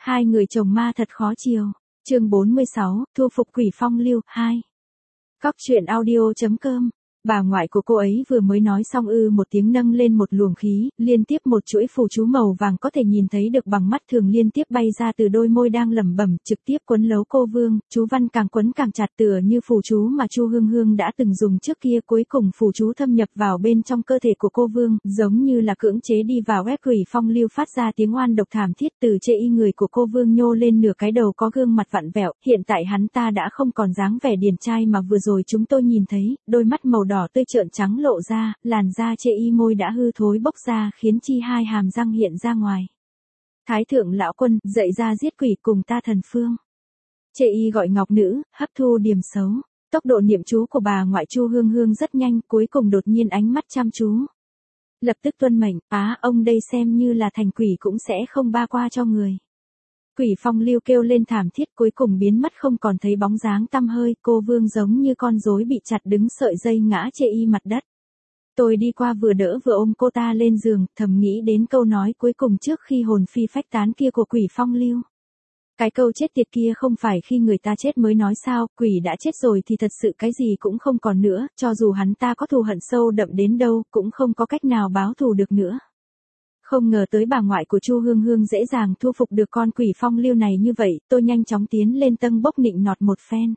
Hai người chồng ma thật khó chiều. Chương 46, thu phục quỷ phong lưu 2. Cóc truyện audio.com. Bà ngoại của cô ấy vừa mới nói xong một tiếng nâng lên một luồng khí, liên tiếp một chuỗi phù chú màu vàng có thể nhìn thấy được bằng mắt thường liên tiếp bay ra từ đôi môi đang lẩm bẩm, trực tiếp quấn lấy cô Vương, chú văn càng quấn càng chặt tựa như phù chú mà Chu Hương Hương đã từng dùng trước kia, cuối cùng phù chú thâm nhập vào bên trong cơ thể của cô Vương, giống như là cưỡng chế đi vào ép quỷ phong lưu phát ra tiếng oan độc thảm thiết từ chê y người của cô Vương nhô lên nửa cái đầu có gương mặt vặn vẹo, hiện tại hắn ta đã không còn dáng vẻ điển trai mà vừa rồi chúng tôi nhìn thấy, đôi mắt màu đỏ tươi trợn trắng lộ ra, làn da chê y môi đã hư thối bốc ra khiến chi hai hàm răng hiện ra ngoài. Thái thượng lão quân, dậy ra giết quỷ cùng ta thần phương. Chê y gọi ngọc nữ, hấp thu điểm xấu. Tốc độ niệm chú của bà ngoại Chu Hương Hương rất nhanh, cuối cùng đột nhiên ánh mắt chăm chú. Lập tức tuân mệnh, ông đây xem như là thành quỷ cũng sẽ không ba qua cho người. Quỷ phong lưu kêu lên thảm thiết cuối cùng biến mất không còn thấy bóng dáng tăm hơi, cô Vương giống như con rối bị chặt đứng sợi dây ngã chê y mặt đất. Tôi đi qua vừa đỡ vừa ôm cô ta lên giường, thầm nghĩ đến câu nói cuối cùng trước khi hồn phi phách tán kia của quỷ phong lưu. Cái câu chết tiệt kia không phải khi người ta chết mới nói sao, quỷ đã chết rồi thì thật sự cái gì cũng không còn nữa, cho dù hắn ta có thù hận sâu đậm đến đâu, cũng không có cách nào báo thù được nữa. Không ngờ tới bà ngoại của Chu Hương Hương dễ dàng thu phục được con quỷ phong lưu này như vậy, tôi nhanh chóng tiến lên tâng bốc nịnh nọt một phen.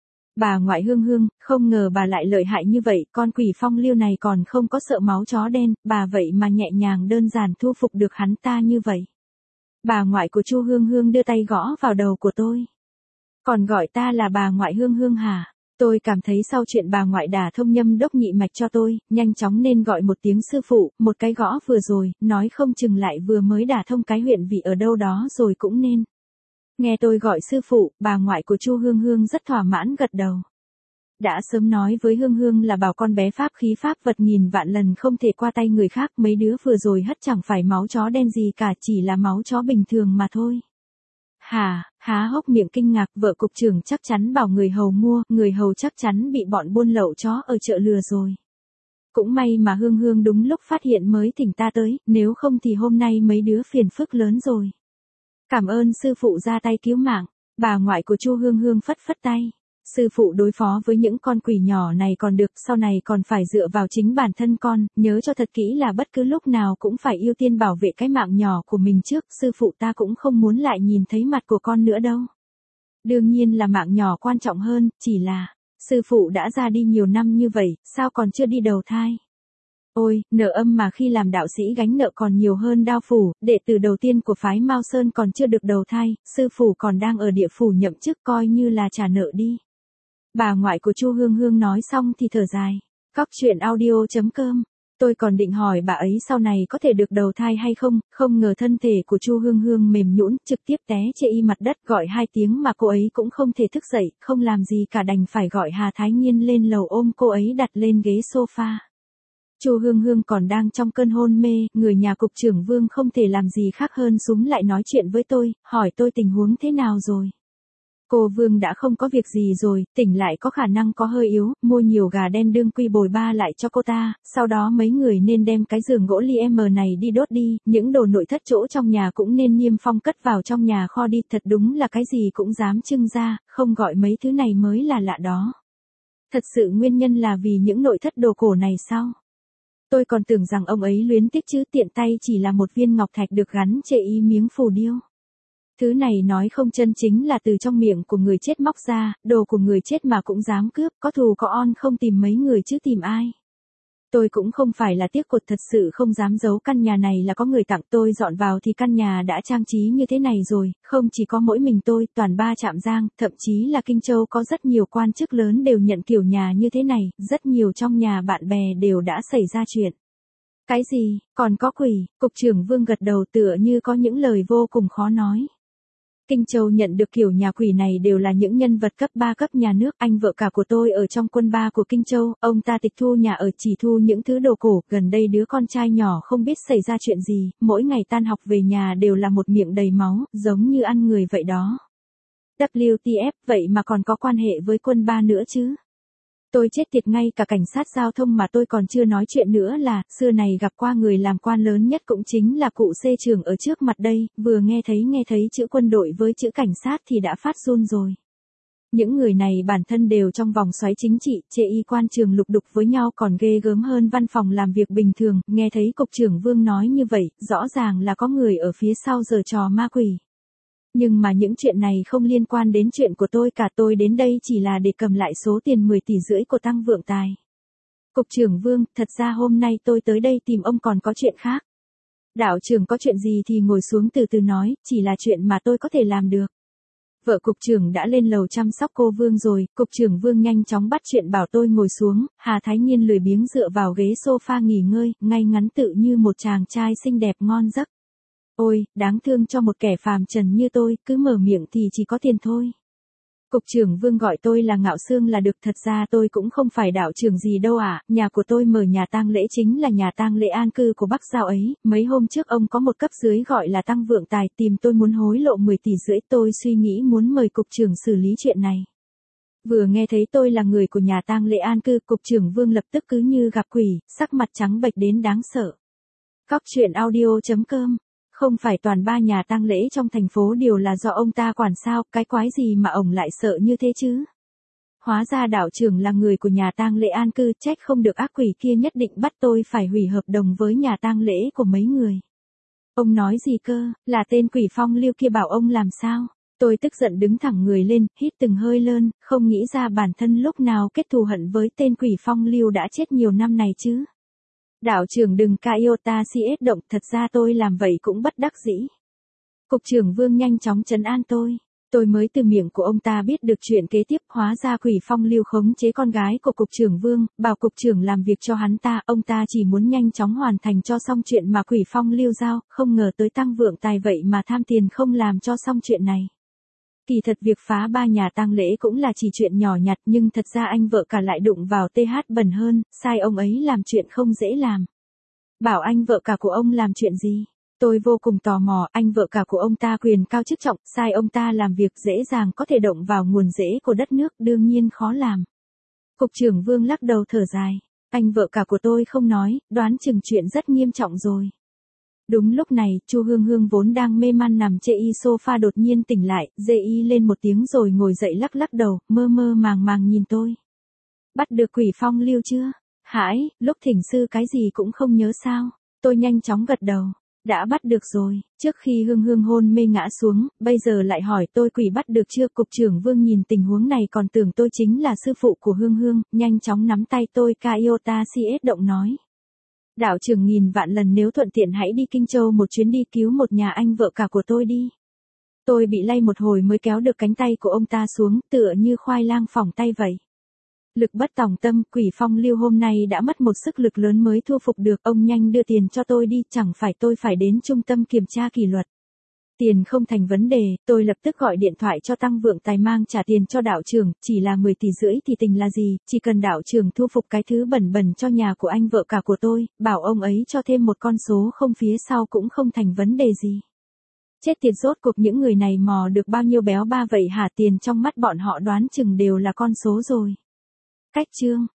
Bà ngoại Hương Hương, không ngờ bà lại lợi hại như vậy, con quỷ phong lưu này còn không có sợ máu chó đen, bà vậy mà nhẹ nhàng đơn giản thu phục được hắn ta như vậy. Bà ngoại của Chu Hương Hương đưa tay gõ vào đầu của tôi. Còn gọi ta là bà ngoại Hương Hương hả? Tôi cảm thấy sau chuyện bà ngoại đả thông nhâm đốc nhị mạch cho tôi, nhanh chóng nên gọi một tiếng sư phụ, một cái gõ vừa rồi, nói không chừng lại vừa mới đả thông cái huyện vị ở đâu đó rồi cũng nên. Nghe tôi gọi sư phụ, bà ngoại của Chu Hương Hương rất thỏa mãn gật đầu. Đã sớm nói với Hương Hương là bảo con bé pháp khí pháp vật nghìn vạn lần không thể qua tay người khác, mấy đứa vừa rồi hất chẳng phải máu chó đen gì cả, chỉ là máu chó bình thường mà thôi. Há hốc miệng kinh ngạc, vợ cục trưởng chắc chắn bảo người hầu mua, người hầu chắc chắn bị bọn buôn lậu chó ở chợ lừa rồi. Cũng may mà Hương Hương đúng lúc phát hiện mới thỉnh ta tới, nếu không thì hôm nay mấy đứa phiền phức lớn rồi. Cảm ơn sư phụ ra tay cứu mạng, bà ngoại của Chu Hương Hương phất phất tay. Sư phụ đối phó với những con quỷ nhỏ này còn được, sau này còn phải dựa vào chính bản thân con, nhớ cho thật kỹ là bất cứ lúc nào cũng phải ưu tiên bảo vệ cái mạng nhỏ của mình trước, sư phụ ta cũng không muốn lại nhìn thấy mặt của con nữa đâu. Đương nhiên là mạng nhỏ quan trọng hơn, chỉ là, sư phụ đã ra đi nhiều năm như vậy, sao còn chưa đi đầu thai? Ôi, nợ âm mà khi làm đạo sĩ gánh nợ còn nhiều hơn đao phủ, đệ tử đầu tiên của phái Mao Sơn còn chưa được đầu thai, sư phụ còn đang ở địa phủ nhậm chức coi như là trả nợ đi. Bà ngoại của Chu Hương Hương nói xong thì thở dài. Cóc truyện audio.com. Tôi còn định hỏi bà ấy sau này có thể được đầu thai hay không, không ngờ thân thể của Chu Hương Hương mềm nhũn, trực tiếp té chê y mặt đất, gọi 2 tiếng mà cô ấy cũng không thể thức dậy, không làm gì cả đành phải gọi Hà Thái Nhiên lên lầu ôm cô ấy đặt lên ghế sofa. Chu Hương Hương còn đang trong cơn hôn mê, người nhà cục trưởng Vương không thể làm gì khác hơn súm lại nói chuyện với tôi, hỏi tôi tình huống thế nào rồi. Cô Vương đã không có việc gì rồi, tỉnh lại có khả năng có hơi yếu, mua nhiều gà đen đương quy bồi ba lại cho cô ta, sau đó mấy người nên đem cái giường gỗ liêm này đi đốt đi, những đồ nội thất chỗ trong nhà cũng nên niêm phong cất vào trong nhà kho đi, thật đúng là cái gì cũng dám trưng ra, không gọi mấy thứ này mới là lạ đó. Thật sự nguyên nhân là vì những nội thất đồ cổ này sao? Tôi còn tưởng rằng ông ấy luyến tiếc chứ, tiện tay chỉ là một viên ngọc thạch được gắn chê y miếng phù điêu. Thứ này nói không chân chính là từ trong miệng của người chết móc ra, đồ của người chết mà cũng dám cướp, có thù có oan không tìm mấy người chứ tìm ai. Tôi cũng không phải là tiếc cột, thật sự không dám giấu căn nhà này là có người tặng, tôi dọn vào thì căn nhà đã trang trí như thế này rồi, không chỉ có mỗi mình tôi, toàn 3 Trạm Giang, thậm chí là Kinh Châu có rất nhiều quan chức lớn đều nhận kiểu nhà như thế này, rất nhiều trong nhà bạn bè đều đã xảy ra chuyện. Cái gì, còn có quỷ? Cục trưởng Vương gật đầu tựa như có những lời vô cùng khó nói. Kinh Châu nhận được kiểu nhà quỷ này đều là những nhân vật cấp 3 cấp nhà nước, anh vợ cả của tôi ở trong quân 3 của Kinh Châu, ông ta tịch thu nhà ở chỉ thu những thứ đồ cổ, gần đây đứa con trai nhỏ không biết xảy ra chuyện gì, mỗi ngày tan học về nhà đều là một miệng đầy máu, giống như ăn người vậy đó. WTF, vậy mà còn có quan hệ với quân 3 nữa chứ? Tôi chết tiệt, ngay cả cảnh sát giao thông mà tôi còn chưa nói chuyện nữa là, xưa này gặp qua người làm quan lớn nhất cũng chính là cụ C trưởng ở trước mặt đây, vừa nghe thấy chữ quân đội với chữ cảnh sát thì đã phát run rồi. Những người này bản thân đều trong vòng xoáy chính trị, chê y quan trường lục đục với nhau còn ghê gớm hơn văn phòng làm việc bình thường, nghe thấy cục trưởng Vương nói như vậy, rõ ràng là có người ở phía sau giở trò ma quỷ. Nhưng mà những chuyện này không liên quan đến chuyện của tôi cả, tôi đến đây chỉ là để cầm lại số tiền 10,5 tỷ của Tăng Vượng Tài. Cục trưởng Vương, thật ra hôm nay tôi tới đây tìm ông còn có chuyện khác. Đạo trưởng có chuyện gì thì ngồi xuống từ từ nói, chỉ là chuyện mà tôi có thể làm được. Vợ cục trưởng đã lên lầu chăm sóc cô Vương rồi, cục trưởng Vương nhanh chóng bắt chuyện bảo tôi ngồi xuống, Hà Thái Nhiên lười biếng dựa vào ghế sofa nghỉ ngơi, ngay ngắn tự như một chàng trai xinh đẹp ngon giấc. Ôi, đáng thương cho một kẻ phàm trần như tôi, cứ mở miệng thì chỉ có tiền thôi. Cục trưởng Vương gọi tôi là Ngạo Sương là được, thật ra tôi cũng không phải đạo trưởng gì đâu ạ, nhà của tôi mở nhà tang lễ chính là nhà tang lễ an cư của Bắc Giao ấy, mấy hôm trước ông có một cấp dưới gọi là Tăng Vượng Tài tìm tôi muốn hối lộ 10,5 tỷ, tôi suy nghĩ muốn mời cục trưởng xử lý chuyện này. Vừa nghe thấy tôi là người của nhà tang lễ an cư, cục trưởng Vương lập tức cứ như gặp quỷ, sắc mặt trắng bệch đến đáng sợ. Cóc truyện audio.com. Không phải toàn 3 nhà tang lễ trong thành phố đều là do ông ta quản sao, cái quái gì mà ổng lại sợ như thế chứ? Hóa ra đạo trưởng là người của nhà tang lễ an cư, trách không được ác quỷ kia nhất định bắt tôi phải hủy hợp đồng với nhà tang lễ của mấy người. Ông nói gì cơ, là tên quỷ phong lưu kia bảo ông làm sao? Tôi tức giận đứng thẳng người lên, hít từng hơi lơn, không nghĩ ra bản thân lúc nào kết thù hận với tên quỷ phong lưu đã chết nhiều năm này chứ. Đạo trưởng đừng ca iota CS động, thật ra tôi làm vậy cũng bất đắc dĩ. Cục trưởng Vương nhanh chóng trấn an tôi. Tôi mới từ miệng của ông ta biết được chuyện kế tiếp, hóa ra quỷ phong lưu khống chế con gái của cục trưởng Vương, bảo cục trưởng làm việc cho hắn ta, ông ta chỉ muốn nhanh chóng hoàn thành cho xong chuyện mà quỷ phong lưu giao, không ngờ tới Tăng Vượng Tài vậy mà tham tiền không làm cho xong chuyện này. Kỳ thật việc phá 3 nhà tang lễ cũng là chỉ chuyện nhỏ nhặt, nhưng thật ra anh vợ cả lại đụng vào TH bẩn hơn, sai ông ấy làm chuyện không dễ làm. Bảo anh vợ cả của ông làm chuyện gì? Tôi vô cùng tò mò, anh vợ cả của ông ta quyền cao chức trọng, sai ông ta làm việc dễ dàng có thể động vào nguồn rễ của đất nước, đương nhiên khó làm. Cục trưởng Vương lắc đầu thở dài, anh vợ cả của tôi không nói, đoán chừng chuyện rất nghiêm trọng rồi. Đúng lúc này, Chu Hương Hương vốn đang mê man nằm trên sofa đột nhiên tỉnh lại, dê y lên một tiếng rồi ngồi dậy lắc lắc đầu, mơ mơ màng màng nhìn tôi. Bắt được quỷ phong lưu chưa? Hãi, lúc thỉnh sư cái gì cũng không nhớ sao? Tôi nhanh chóng gật đầu. Đã bắt được rồi, trước khi Hương Hương hôn mê ngã xuống, bây giờ lại hỏi tôi quỷ bắt được chưa? Cục trưởng Vương nhìn tình huống này còn tưởng tôi chính là sư phụ của Hương Hương, nhanh chóng nắm tay tôi ca iota CS động nói. Đạo trưởng nghìn vạn lần nếu thuận tiện hãy đi Kinh Châu một chuyến đi cứu một nhà anh vợ cả của tôi đi. Tôi bị lay một hồi mới kéo được cánh tay của ông ta xuống, tựa như khoai lang phỏng tay vậy. Lực bất tòng tâm, quỷ phong lưu hôm nay đã mất một sức lực lớn mới thu phục được, ông nhanh đưa tiền cho tôi đi, chẳng phải tôi phải đến trung tâm kiểm tra kỷ luật. Tiền không thành vấn đề, tôi lập tức gọi điện thoại cho Tăng Vượng Tài mang trả tiền cho đạo trưởng, chỉ là 10,5 tỷ thì tình là gì, chỉ cần đạo trưởng thu phục cái thứ bẩn bẩn cho nhà của anh vợ cả của tôi, bảo ông ấy cho thêm một con số không phía sau cũng không thành vấn đề gì. Chết tiệt, rốt cuộc những người này mò được bao nhiêu béo ba vậy hả? Tiền trong mắt bọn họ đoán chừng đều là con số rồi. Cách chương